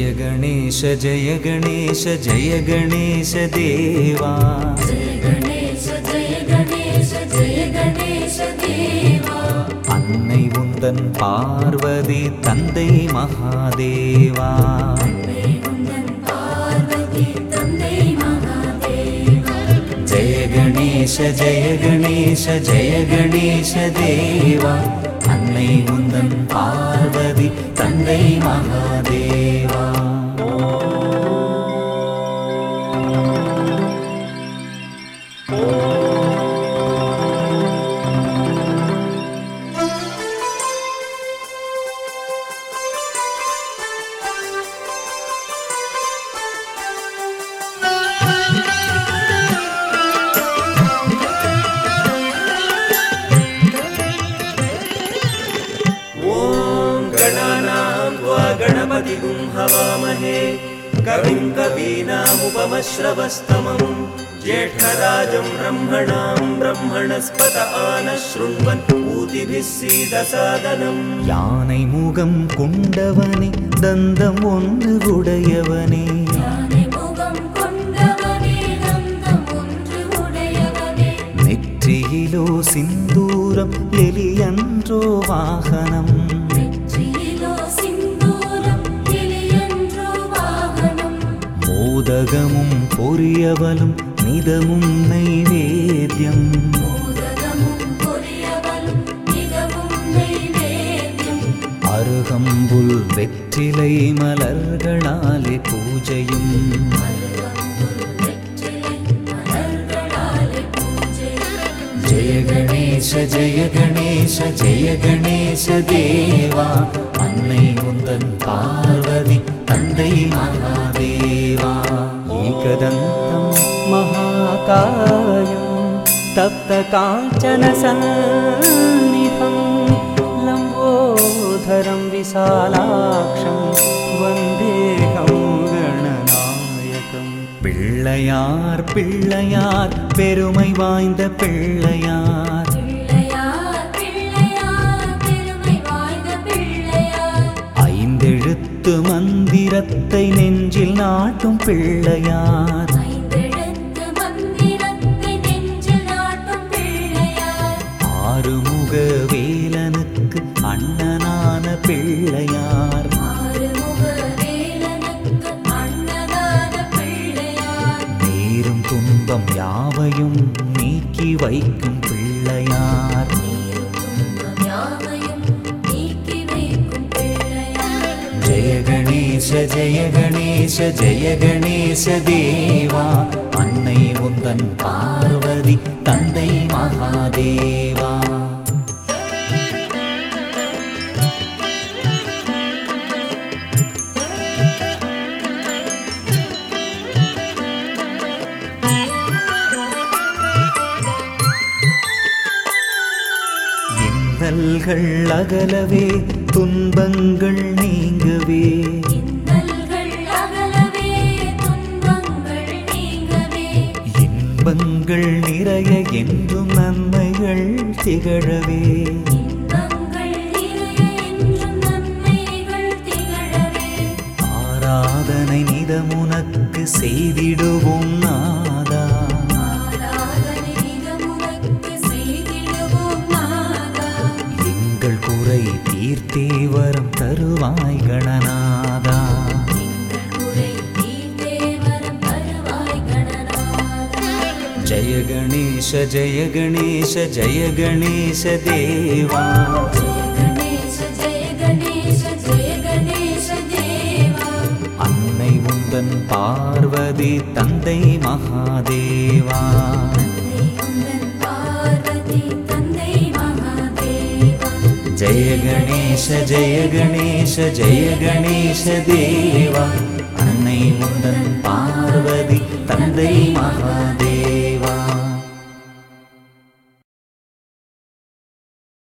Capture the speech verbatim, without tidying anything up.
जय गणेश जय गणेश जय गणेश देवा जय गणेश जय गणेश जय गणेश देवा अन्नै उन्दन पार्वती तन्दै महादेवा अन्नै उन्दन पार्वती तन्दै महादेवा जय गणेश जय गणेश जय गणेश देवा अन्नै उन्दन पार्वती तन्दै महादेवा गणपतिगुं हवामहे कविं कवीनामुपमश्रवस्तमं ज्येष्ठराजं ब्रह्मणां ब्रह्मणस्पत आनशृण्वन् ऊतिभिः सीदसादनम् யானை முகம் கொண்டவனே தந்தம் ஒன்று உடையவனே யானை முகம் கொண்டவனே தந்தம் ஒன்று உடையவனே நெற்றியிலோ சிந்தூரம் எலியன்றோ வாகனம் மோதகமும் பொரியவலும் நிதமும் நைவேத்யம் அருகம்புல் வெற்றிலை மலர்களாலே பூஜையும் ஜெய கணேச ஜெய கணேச ஜெய கணேச தேவா அன்னை உந்தன் பார்வதி தந்தை மகாதேவா ஏகதந்தம் மகாகாயம் தப்த காஞ்சன சந்நிதம் லம்போதரம் விசாலாக்ஷம் வந்தேகம் கணநாயகம் பிள்ளையார் பிள்ளையார் பெருமை வாய்ந்த பிள்ளையார் ஐந்தெழுத்து மந்திரத்தை நெஞ்சில் நாட்டும் பிள்ளையார் ஆறுமுக வேலனுக்கு அண்ணனான பிள்ளையார் நேரும் துன்பம் யாவையும் நீக்கி வைக்கும் பிள்ளையார் ஜெய கணேச ஜெய கணேச ஜெய கணேச தேவா அன்னை உந்தன் பார்வதி தந்தை மகாதேவா இன்னல்கள் அகலவே துன்பங்கள் நீங்கவே இன்பங்கள் நிறைய என்றும் நன்மைகள் திகழவே ஆராதனை நிதமுனக்கு செய்திடுவோம் நாதா எங்கள் குறை தீர்த்தே வரம் தருவாய் கணநாதா जय गणेश जय गणेश जय गणेश देवा अन्नै उन्दन पार्वती तन्दै महादेवा जय गणेश जय गणेश जय गणेश देवा अन्नै उन्दन पार्वती तन्दै महादेवा